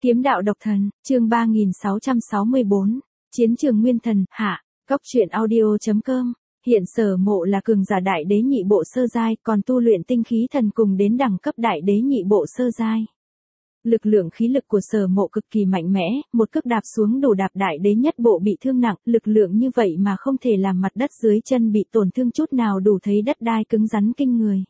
Kiếm đạo độc thần, chương 3664, Chiến trường Nguyên Thần, hạ, Góc truyện audio.com. Hiện Sở Mộ là cường giả đại đế nhị bộ sơ giai, còn tu luyện tinh khí thần cùng đến đẳng cấp đại đế nhị bộ sơ giai. Lực lượng khí lực của Sở Mộ cực kỳ mạnh mẽ, một cước đạp xuống đủ đạp đại đế nhất bộ bị thương nặng, lực lượng như vậy mà không thể làm mặt đất dưới chân bị tổn thương chút nào, đủ thấy đất đai cứng rắn kinh người.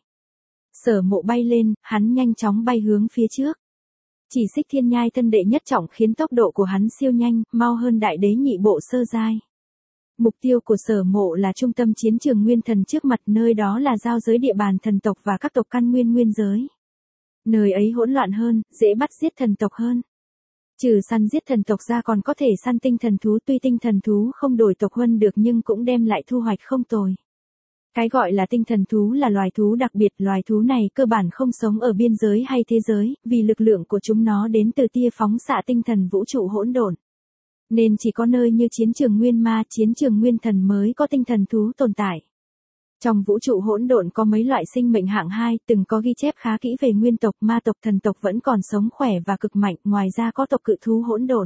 Sở Mộ bay lên, hắn nhanh chóng bay hướng phía trước. Chỉ xích thiên nhai thân đệ nhất trọng khiến tốc độ của hắn siêu nhanh, mau hơn đại đế nhị bộ sơ giai. Mục tiêu của Sở Mộ là trung tâm chiến trường nguyên thần trước mặt, nơi đó là giao giới địa bàn thần tộc và các tộc căn nguyên nguyên giới. Nơi ấy hỗn loạn hơn, dễ bắt giết thần tộc hơn. Trừ săn giết thần tộc ra còn có thể săn tinh thần thú, tuy tinh thần thú không đổi tộc huân được nhưng cũng đem lại thu hoạch không tồi. Cái gọi là tinh thần thú là loài thú đặc biệt, loài thú này cơ bản không sống ở biên giới hay thế giới, vì lực lượng của chúng nó đến từ tia phóng xạ tinh thần vũ trụ hỗn độn. Nên chỉ có nơi như chiến trường nguyên ma, chiến trường nguyên thần mới có tinh thần thú tồn tại. Trong vũ trụ hỗn độn có mấy loại sinh mệnh hạng 2, từng có ghi chép khá kỹ về nguyên tộc, ma tộc, thần tộc vẫn còn sống khỏe và cực mạnh, ngoài ra có tộc cự thú hỗn độn.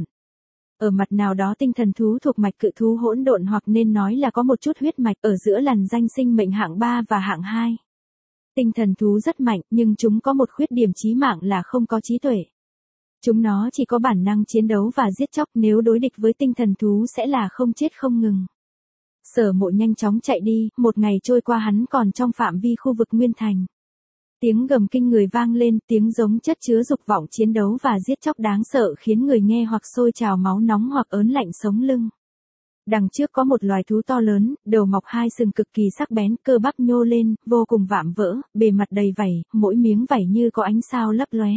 Ở mặt nào đó tinh thần thú thuộc mạch cự thú hỗn độn, hoặc nên nói là có một chút huyết mạch ở giữa làn danh sinh mệnh hạng 3 và hạng 2. Tinh thần thú rất mạnh, nhưng chúng có một khuyết điểm chí mạng là không có trí tuệ. Chúng nó chỉ có bản năng chiến đấu và giết chóc, nếu đối địch với tinh thần thú sẽ là không chết không ngừng. Sở Mộ nhanh chóng chạy đi, một ngày trôi qua hắn còn trong phạm vi khu vực Nguyên Thành. Tiếng gầm kinh người vang lên, tiếng giống chất chứa dục vọng chiến đấu và giết chóc đáng sợ khiến người nghe hoặc sôi trào máu nóng hoặc ớn lạnh sống lưng. Đằng trước có một loài thú to lớn, đầu mọc hai sừng cực kỳ sắc bén, cơ bắp nhô lên, vô cùng vạm vỡ, bề mặt đầy vảy, mỗi miếng vảy như có ánh sao lấp lóe.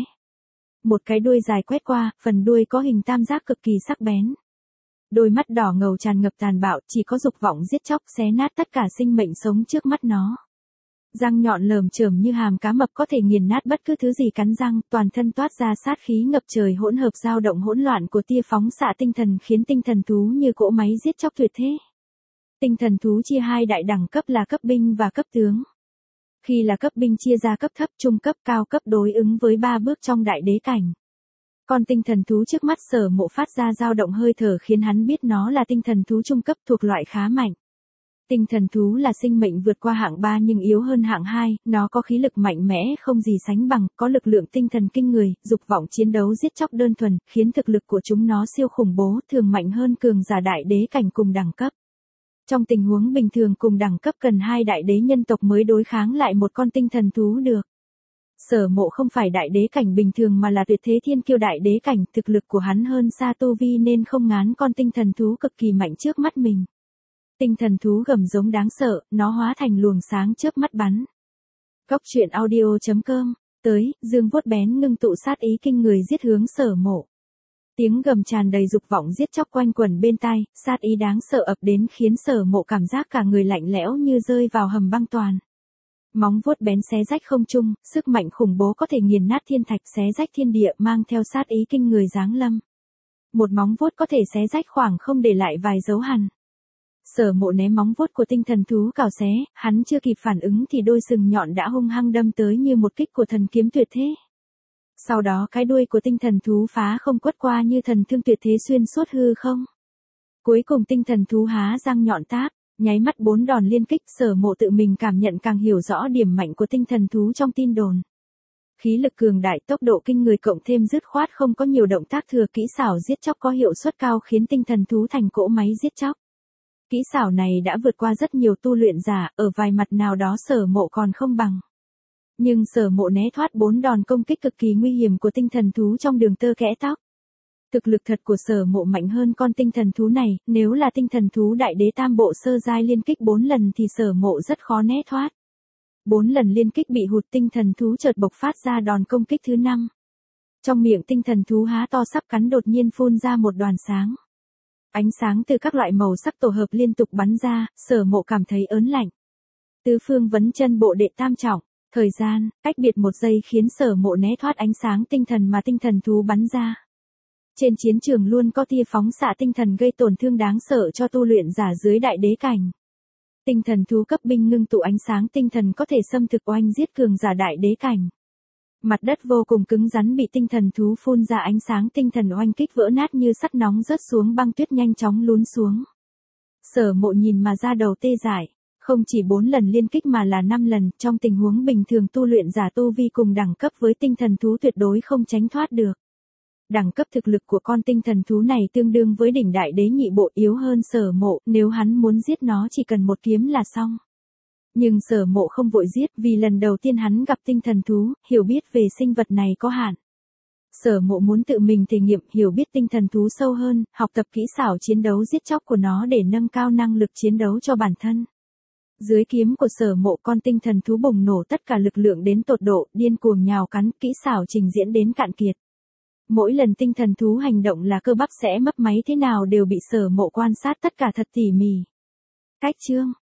Một cái đuôi dài quét qua, phần đuôi có hình tam giác cực kỳ sắc bén. Đôi mắt đỏ ngầu tràn ngập tàn bạo, chỉ có dục vọng giết chóc, xé nát tất cả sinh mệnh sống trước mắt nó. Răng nhọn lởm chởm như hàm cá mập có thể nghiền nát bất cứ thứ gì cắn răng, toàn thân toát ra sát khí ngập trời hỗn hợp dao động hỗn loạn của tia phóng xạ tinh thần khiến tinh thần thú như cỗ máy giết chóc tuyệt thế. Tinh thần thú chia hai đại đẳng cấp là cấp binh và cấp tướng. Khi là cấp binh chia ra cấp thấp, trung cấp, cao cấp đối ứng với 3 bước trong đại đế cảnh. Còn tinh thần thú trước mắt Sở Mộ phát ra dao động hơi thở khiến hắn biết nó là tinh thần thú trung cấp thuộc loại khá mạnh. Tinh thần thú là sinh mệnh vượt qua hạng 3 nhưng yếu hơn hạng 2, nó có khí lực mạnh mẽ không gì sánh bằng, có lực lượng tinh thần kinh người, dục vọng chiến đấu giết chóc đơn thuần, khiến thực lực của chúng nó siêu khủng bố, thường mạnh hơn cường giả đại đế cảnh cùng đẳng cấp. Trong tình huống bình thường cùng đẳng cấp cần 2 đại đế nhân tộc mới đối kháng lại một con tinh thần thú được. Sở Mộ không phải đại đế cảnh bình thường mà là tuyệt thế thiên kiêu đại đế cảnh, thực lực của hắn hơn xa tu vi nên không ngán con tinh thần thú cực kỳ mạnh trước mắt mình. Tinh thần thú gầm giống đáng sợ, nó hóa thành luồng sáng chớp mắt bắn. Góc truyện audio.com, tới, dương vuốt bén ngưng tụ sát ý kinh người giết hướng Sở Mộ. Tiếng gầm tràn đầy dục vọng giết chóc quanh quẩn bên tai, sát ý đáng sợ ập đến khiến Sở Mộ cảm giác cả người lạnh lẽo như rơi vào hầm băng toàn. Móng vuốt bén xé rách không trung, sức mạnh khủng bố có thể nghiền nát thiên thạch, xé rách thiên địa, mang theo sát ý kinh người giáng lâm. Một móng vuốt có thể xé rách khoảng không để lại vài dấu hằn. Sở Mộ né móng vuốt của tinh thần thú cào xé, hắn chưa kịp phản ứng thì đôi sừng nhọn đã hung hăng đâm tới như một kích của thần kiếm tuyệt thế. Sau đó cái đuôi của tinh thần thú phá không quất qua như thần thương tuyệt thế xuyên suốt hư không. Cuối cùng tinh thần thú há răng nhọn táp, nháy mắt 4 đòn liên kích. Sở Mộ tự mình cảm nhận càng hiểu rõ điểm mạnh của tinh thần thú trong tin đồn. Khí lực cường đại, tốc độ kinh người cộng thêm dứt khoát không có nhiều động tác thừa, kỹ xảo giết chóc có hiệu suất cao khiến tinh thần thú thành cỗ máy giết chóc. Kỹ xảo này đã vượt qua rất nhiều tu luyện giả, ở vài mặt nào đó Sở Mộ còn không bằng. Nhưng Sở Mộ né thoát 4 đòn công kích cực kỳ nguy hiểm của tinh thần thú trong đường tơ kẽ tóc. Thực lực thật của Sở Mộ mạnh hơn con tinh thần thú này, nếu là tinh thần thú đại đế tam bộ sơ giai liên kích 4 lần thì Sở Mộ rất khó né thoát. 4 lần liên kích bị hụt, tinh thần thú chợt bộc phát ra đòn công kích thứ 5. Trong miệng tinh thần thú há to sắp cắn đột nhiên phun ra một đoàn sáng. Ánh sáng từ các loại màu sắc tổ hợp liên tục bắn ra, Sở Mộ cảm thấy ớn lạnh. Tứ phương vấn chân bộ đệ tam trọng, thời gian, cách biệt 1 giây khiến Sở Mộ né thoát ánh sáng tinh thần mà tinh thần thú bắn ra. Trên chiến trường luôn có tia phóng xạ tinh thần gây tổn thương đáng sợ cho tu luyện giả dưới đại đế cảnh. Tinh thần thú cấp binh ngưng tụ ánh sáng tinh thần có thể xâm thực oanh giết cường giả đại đế cảnh. Mặt đất vô cùng cứng rắn bị tinh thần thú phun ra ánh sáng tinh thần oanh kích vỡ nát như sắt nóng rớt xuống, băng tuyết nhanh chóng lún xuống. Sở Mộ nhìn mà ra đầu tê dại, không chỉ 4 lần liên kích mà là 5 lần, trong tình huống bình thường tu luyện giả tu vi cùng đẳng cấp với tinh thần thú tuyệt đối không tránh thoát được. Đẳng cấp thực lực của con tinh thần thú này tương đương với đỉnh đại đế nhị bộ, yếu hơn Sở Mộ, nếu hắn muốn giết nó chỉ cần một kiếm là xong. Nhưng Sở Mộ không vội giết, vì lần đầu tiên hắn gặp tinh thần thú, hiểu biết về sinh vật này có hạn. Sở Mộ muốn tự mình thể nghiệm, hiểu biết tinh thần thú sâu hơn, học tập kỹ xảo chiến đấu giết chóc của nó để nâng cao năng lực chiến đấu cho bản thân. Dưới kiếm của Sở Mộ, con tinh thần thú bùng nổ tất cả lực lượng đến tột độ, điên cuồng nhào cắn, kỹ xảo trình diễn đến cạn kiệt. Mỗi lần tinh thần thú hành động là cơ bắp sẽ mấp máy thế nào đều bị Sở Mộ quan sát tất cả thật tỉ mỉ. Cách chương